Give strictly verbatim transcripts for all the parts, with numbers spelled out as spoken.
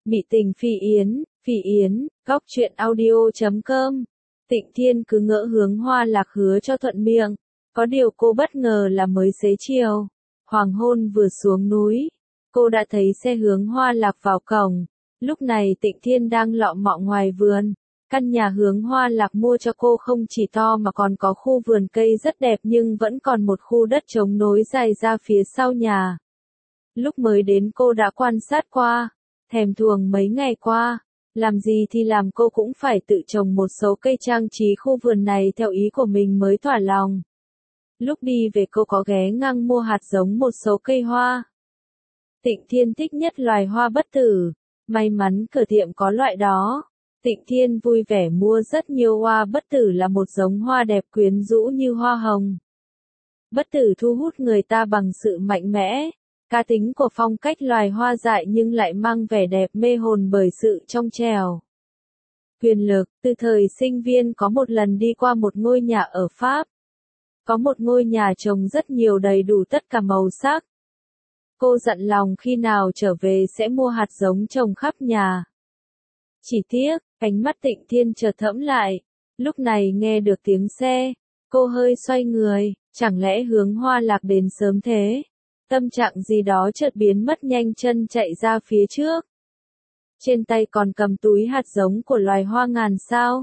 Mị tình Phi Yến, Phi Yến, góc truyện audio chấm com. Tịnh Thiên cứ ngỡ Hướng Hoa Lạc hứa cho thuận miệng, có điều cô bất ngờ là mới xế chiều, hoàng hôn vừa xuống núi, cô đã thấy xe Hướng Hoa Lạc vào cổng. Lúc này Tịnh Thiên đang lọ mọ ngoài vườn, căn nhà Hướng Hoa Lạc mua cho cô không chỉ to mà còn có khu vườn cây rất đẹp nhưng vẫn còn một khu đất trống nối dài ra phía sau nhà. Lúc mới đến cô đã quan sát qua, thèm thuồng mấy ngày qua, làm gì thì làm cô cũng phải tự trồng một số cây trang trí khu vườn này theo ý của mình mới thỏa lòng. Lúc đi về cô có ghé ngang mua hạt giống một số cây hoa. Tịnh Thiên thích nhất loài hoa bất tử, may mắn cửa tiệm có loại đó. Tịnh Thiên vui vẻ mua rất nhiều hoa bất tử, là một giống hoa đẹp quyến rũ như hoa hồng. Bất tử thu hút người ta bằng sự mạnh mẽ, cá tính của phong cách loài hoa dại nhưng lại mang vẻ đẹp mê hồn bởi sự trong trẻo. Quyền lực, từ thời sinh viên có một lần đi qua một ngôi nhà ở Pháp. Có một ngôi nhà trồng rất nhiều đầy đủ tất cả màu sắc. Cô dặn lòng khi nào trở về sẽ mua hạt giống trồng khắp nhà. Chỉ tiếc, ánh mắt Tịnh Thiên chợt thẫm lại, lúc này nghe được tiếng xe, cô hơi xoay người, chẳng lẽ Hướng Hoa Lạc đến sớm thế? Tâm trạng gì đó chợt biến mất, nhanh chân chạy ra phía trước. Trên tay còn cầm túi hạt giống của loài hoa ngàn sao.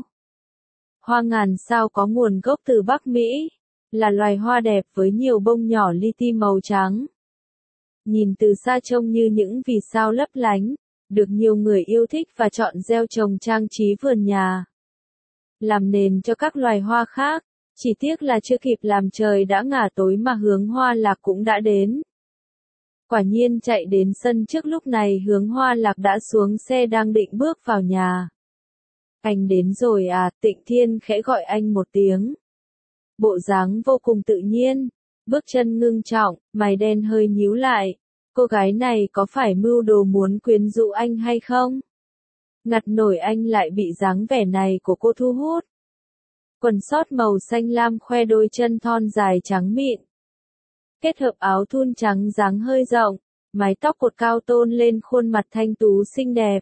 Hoa ngàn sao có nguồn gốc từ Bắc Mỹ, là loài hoa đẹp với nhiều bông nhỏ li ti màu trắng. Nhìn từ xa trông như những vì sao lấp lánh, được nhiều người yêu thích và chọn gieo trồng trang trí vườn nhà, làm nền cho các loài hoa khác. Chỉ tiếc là chưa kịp làm trời đã ngả tối mà Hướng Hoa Lạc cũng đã đến. Quả nhiên chạy đến sân trước lúc này Hướng Hoa Lạc đã xuống xe đang định bước vào nhà. Anh đến rồi à? Tịnh Thiên khẽ gọi anh một tiếng. Bộ dáng vô cùng tự nhiên, bước chân ngưng trọng, mày đen hơi nhíu lại. Cô gái này có phải mưu đồ muốn quyến rũ anh hay không? Ngặt nổi anh lại bị dáng vẻ này của cô thu hút. Quần sót màu xanh lam khoe đôi chân thon dài trắng mịn. Kết hợp áo thun trắng dáng hơi rộng, mái tóc cột cao tôn lên khuôn mặt thanh tú xinh đẹp.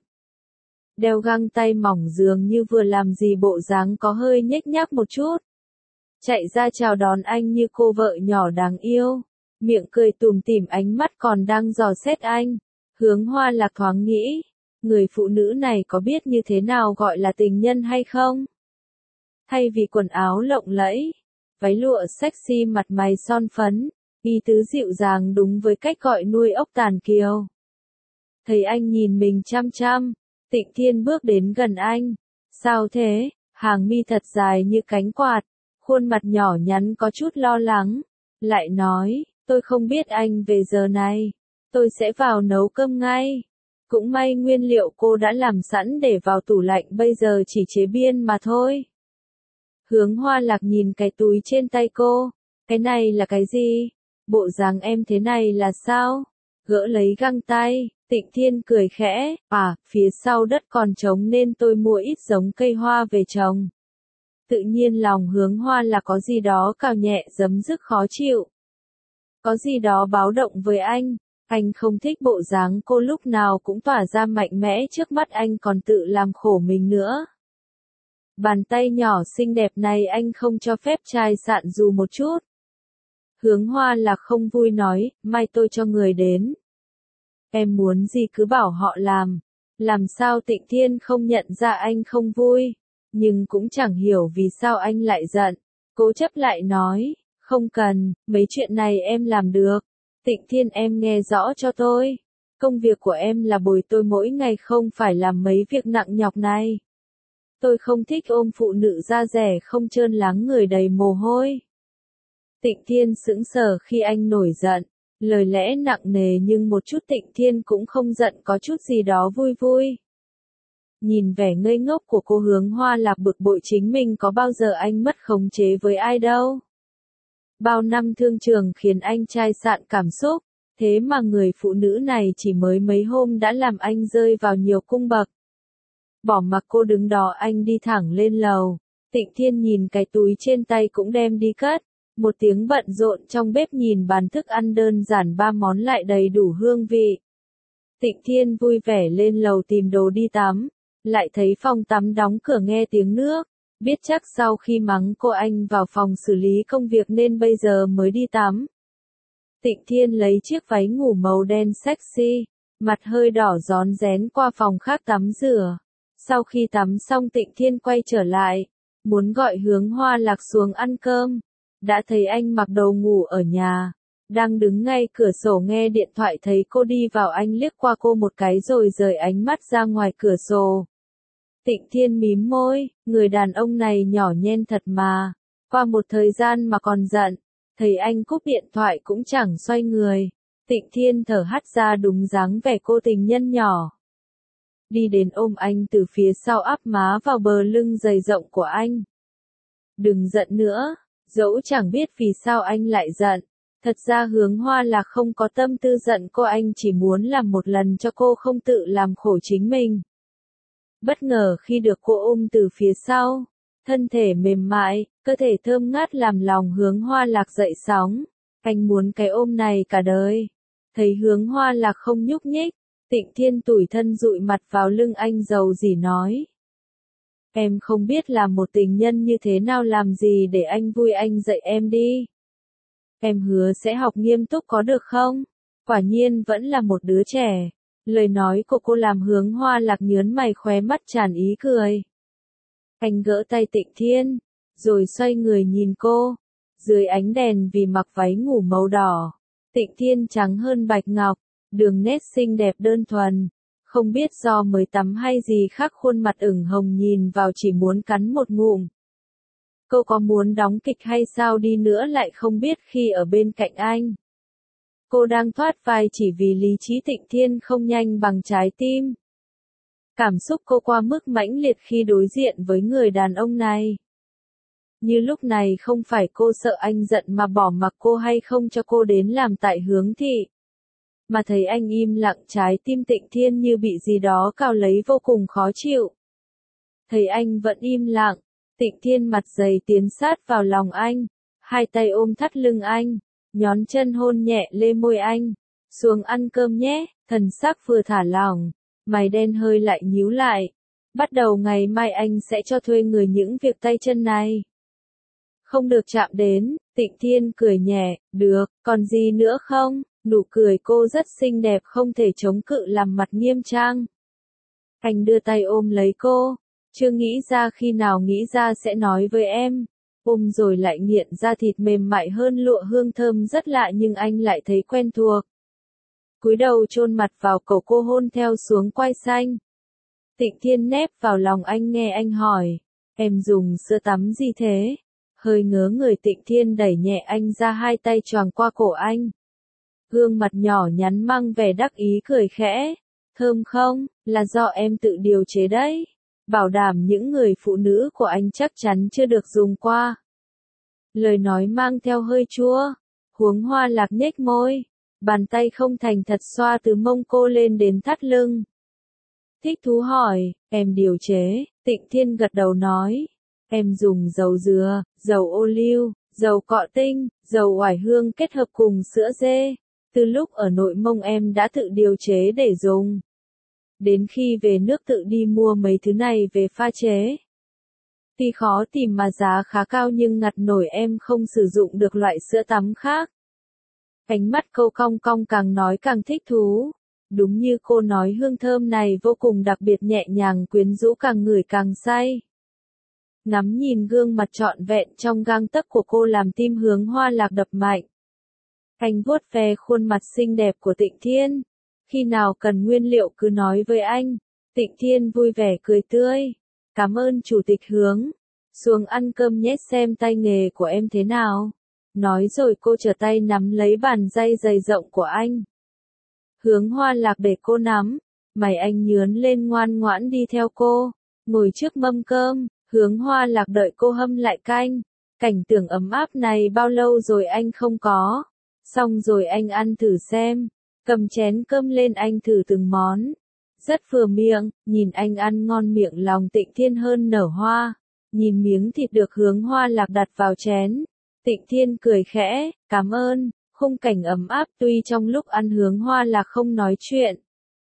Đeo găng tay mỏng dường như vừa làm gì bộ dáng có hơi nhếch nhác một chút. Chạy ra chào đón anh như cô vợ nhỏ đáng yêu, miệng cười tủm tỉm, ánh mắt còn đang dò xét anh. Hướng Hoa Lạc thoáng nghĩ, người phụ nữ này có biết như thế nào gọi là tình nhân hay không? Thay vì quần áo lộng lẫy, váy lụa sexy, mặt mày son phấn, y tứ dịu dàng đúng với cách gọi nuôi ốc tàn kiều. Thấy anh nhìn mình chăm chăm, Tịnh Thiên bước đến gần anh. Sao thế? Hàng mi thật dài như cánh quạt, khuôn mặt nhỏ nhắn có chút lo lắng. Lại nói, tôi không biết anh về giờ này, tôi sẽ vào nấu cơm ngay. Cũng may nguyên liệu cô đã làm sẵn để vào tủ lạnh, bây giờ chỉ chế biên mà thôi. Hướng Hoa Lạc nhìn cái túi trên tay cô. Cái này là cái gì? Bộ dáng em thế này là sao? Gỡ lấy găng tay, Tịnh Thiên cười khẽ. À, phía sau đất còn trống nên tôi mua ít giống cây hoa về trồng. Tự nhiên lòng Hướng Hoa Lạc có gì đó cào nhẹ, giấm dứt khó chịu. Có gì đó báo động với anh. Anh không thích bộ dáng cô lúc nào cũng tỏa ra mạnh mẽ trước mắt anh còn tự làm khổ mình nữa. Bàn tay nhỏ xinh đẹp này anh không cho phép chai sạn dù một chút. Hướng Hoa Lạc không vui nói, mai tôi cho người đến. Em muốn gì cứ bảo họ làm. Làm sao Tịnh Thiên không nhận ra anh không vui, nhưng cũng chẳng hiểu vì sao anh lại giận. Cố chấp lại nói, không cần, mấy chuyện này em làm được. Tịnh Thiên, em nghe rõ cho tôi. Công việc của em là bồi tôi mỗi ngày, không phải làm mấy việc nặng nhọc này. Tôi không thích ôm phụ nữ da dẻ không trơn láng người đầy mồ hôi. Tịnh Thiên sững sờ khi anh nổi giận, lời lẽ nặng nề nhưng một chút Tịnh Thiên cũng không giận, có chút gì đó vui vui. Nhìn vẻ ngây ngốc của cô Hướng Hoa Lạc bực bội chính mình, có bao giờ anh mất khống chế với ai đâu. Bao năm thương trường khiến anh chai sạn cảm xúc, thế mà người phụ nữ này chỉ mới mấy hôm đã làm anh rơi vào nhiều cung bậc. Bỏ mặc cô đứng đó anh đi thẳng lên lầu. Tịnh Thiên nhìn cái túi trên tay cũng đem đi cất. Một tiếng bận rộn trong bếp, nhìn bàn thức ăn đơn giản ba món lại đầy đủ hương vị. Tịnh Thiên vui vẻ lên lầu tìm đồ đi tắm, lại thấy phòng tắm đóng cửa nghe tiếng nước, biết chắc sau khi mắng cô anh vào phòng xử lý công việc nên bây giờ mới đi tắm. Tịnh Thiên lấy chiếc váy ngủ màu đen sexy, mặt hơi đỏ rón rén qua phòng khác tắm rửa. Sau khi tắm xong Tịnh Thiên quay trở lại, muốn gọi Hướng Hoa Lạc xuống ăn cơm, đã thấy anh mặc đồ ngủ ở nhà, đang đứng ngay cửa sổ nghe điện thoại thấy cô đi vào anh liếc qua cô một cái rồi rời ánh mắt ra ngoài cửa sổ. Tịnh Thiên mím môi, người đàn ông này nhỏ nhen thật mà, qua một thời gian mà còn giận, thấy anh cúp điện thoại cũng chẳng xoay người. Tịnh Thiên thở hắt ra đúng dáng vẻ cô tình nhân nhỏ. Đi đến ôm anh từ phía sau áp má vào bờ lưng dày rộng của anh. Đừng giận nữa, dẫu chẳng biết vì sao anh lại giận. Thật ra Hướng Hoa Lạc không có tâm tư giận cô, anh chỉ muốn làm một lần cho cô không tự làm khổ chính mình. Bất ngờ khi được cô ôm từ phía sau, thân thể mềm mại, cơ thể thơm ngát làm lòng Hướng Hoa Lạc dậy sóng. Anh muốn cái ôm này cả đời. Thấy Hướng Hoa Lạc không nhúc nhích, Tịnh Thiên tủi thân dụi mặt vào lưng anh dầu dỉ nói. Em không biết làm một tình nhân như thế nào, làm gì để anh vui, anh dạy em đi. Em hứa sẽ học nghiêm túc có được không? Quả nhiên vẫn là một đứa trẻ. Lời nói của cô làm Hướng Hoa Lạc nhớn mày, khóe mắt tràn ý cười. Anh gỡ tay Tịnh Thiên, rồi xoay người nhìn cô. Dưới ánh đèn vì mặc váy ngủ màu đỏ, Tịnh Thiên trắng hơn bạch ngọc, đường nét xinh đẹp đơn thuần. Không biết do mới tắm hay gì khác khuôn mặt ửng hồng nhìn vào chỉ muốn cắn một ngụm. Cô có muốn đóng kịch hay sao đi nữa lại không biết khi ở bên cạnh anh. Cô đang thoát vai chỉ vì lý trí Tịnh Thiên không nhanh bằng trái tim. Cảm xúc cô qua mức mãnh liệt khi đối diện với người đàn ông này. Như lúc này không phải cô sợ anh giận mà bỏ mặc cô hay không cho cô đến làm tại Hướng thị. Mà thấy anh im lặng, trái tim Tịnh Thiên như bị gì đó cào lấy vô cùng khó chịu. Thấy anh vẫn im lặng, Tịnh Thiên mặt dày tiến sát vào lòng anh, hai tay ôm thắt lưng anh, nhón chân hôn nhẹ lên môi anh. Xuống ăn cơm nhé, thần sắc vừa thả lỏng, mày đen hơi lại nhíu lại. Bắt đầu ngày mai anh sẽ cho thuê người những việc tay chân này. Không được chạm đến, Tịnh Thiên cười nhẹ, được, còn gì nữa không? Nụ cười cô rất xinh đẹp không thể chống cự làm mặt nghiêm trang. Anh đưa tay ôm lấy cô, chưa nghĩ ra khi nào nghĩ ra sẽ nói với em. Ôm rồi lại nghiện ra thịt mềm mại hơn lụa, hương thơm rất lạ nhưng anh lại thấy quen thuộc. Cúi đầu chôn mặt vào cổ cô hôn theo xuống quai xanh. Tịnh Thiên nép vào lòng anh nghe anh hỏi, em dùng sữa tắm gì thế? Hơi ngớ người Tịnh Thiên đẩy nhẹ anh ra, hai tay choàng qua cổ anh. Gương mặt nhỏ nhắn mang vẻ đắc ý cười khẽ. Thơm không, là do em tự điều chế đấy. Bảo đảm những người phụ nữ của anh chắc chắn chưa được dùng qua. Lời nói mang theo hơi chua. Hướng Hoa Lạc nhếch môi. Bàn tay không thành thật xoa từ mông cô lên đến thắt lưng. Thích thú hỏi, em điều chế? Tịnh Thiên gật đầu nói. Em dùng dầu dừa, dầu ô liu, dầu cọ tinh, dầu oải hương kết hợp cùng sữa dê. Từ lúc ở nội mông em đã tự điều chế để dùng. Đến khi về nước tự đi mua mấy thứ này về pha chế. Tuy khó tìm mà giá khá cao nhưng ngặt nổi em không sử dụng được loại sữa tắm khác. Ánh mắt cô cong cong, càng nói càng thích thú. Đúng như cô nói, hương thơm này vô cùng đặc biệt, nhẹ nhàng quyến rũ, càng ngửi càng say. Ngắm nhìn gương mặt trọn vẹn trong gang tấc của cô làm tim Hướng Hoa Lạc đập mạnh. Anh vuốt ve khuôn mặt xinh đẹp của Tịnh Thiên. Khi nào cần nguyên liệu cứ nói với anh. Tịnh Thiên vui vẻ cười tươi. Cảm ơn chủ tịch Hướng. Xuống ăn cơm nhé, xem tay nghề của em thế nào. Nói rồi cô trở tay nắm lấy bàn tay dày rộng của anh. Hướng Hoa Lạc để cô nắm. Mày anh nhướn lên ngoan ngoãn đi theo cô. Ngồi trước mâm cơm, Hướng Hoa Lạc đợi cô hâm lại canh. Cảnh tượng ấm áp này bao lâu rồi anh không có. Xong rồi anh ăn thử xem. Cầm chén cơm lên anh thử từng món. Rất vừa miệng, nhìn anh ăn ngon miệng lòng Tịnh Thiên hơn nở hoa. Nhìn miếng thịt được Hướng Hoa Lạc đặt vào chén. Tịnh Thiên cười khẽ, cảm ơn. Khung cảnh ấm áp, tuy trong lúc ăn Hướng Hoa Lạc không nói chuyện.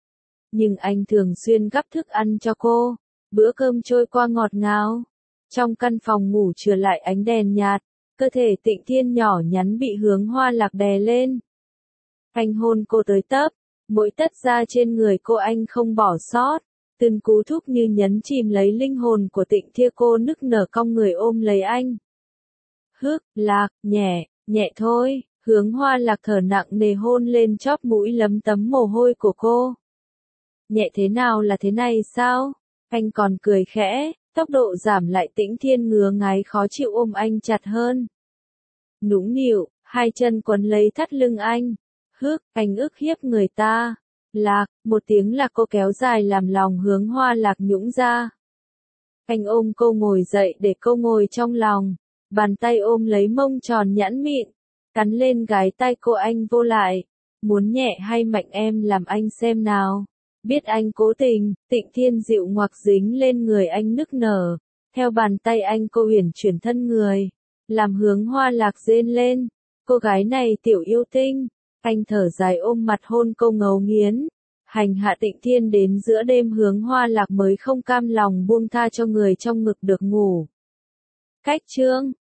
nhưng anh thường xuyên gắp thức ăn cho cô. Bữa cơm trôi qua ngọt ngào. Trong căn phòng ngủ trở lại ánh đèn nhạt, cơ thể Tịnh Thiên nhỏ nhắn bị Hướng Hoa Lạc đè lên. Anh hôn cô tới tấp, mỗi tấc da trên người cô anh không bỏ sót. Từng cú thúc như nhấn chìm lấy linh hồn của Tịnh Thiên, cô nức nở cong người ôm lấy anh. Hức, Lạc, nhẹ, nhẹ thôi. Hướng Hoa Lạc thở nặng nề hôn lên chóp mũi lấm tấm mồ hôi của cô. Nhẹ thế nào là thế này sao? Anh còn cười khẽ, tốc độ giảm lại. Tĩnh Thiên ngứa ngáy khó chịu ôm anh chặt hơn. Nũng nịu, hai chân quấn lấy thắt lưng anh. Hức, anh ức hiếp người ta. Lạc, một tiếng là cô kéo dài làm lòng Hướng Hoa Lạc nhũn ra. Anh ôm cô ngồi dậy để cô ngồi trong lòng. Bàn tay ôm lấy mông tròn nhẵn mịn. Cắn lên gái tay cô anh vô lại. Muốn nhẹ hay mạnh em làm anh xem nào. Biết anh cố tình, Tịnh Thiên dịu ngoặc dính lên người anh nức nở. Theo bàn tay anh cô uyển chuyển thân người. Làm Hướng Hoa Lạc rên lên. Cô gái này tiểu yêu tinh. Anh thở dài ôm mặt hôn cô ngấu nghiến. Hành hạ Tịnh Thiên đến giữa đêm Hướng Hoa Lạc mới không cam lòng buông tha cho người trong ngực được ngủ. Cách chương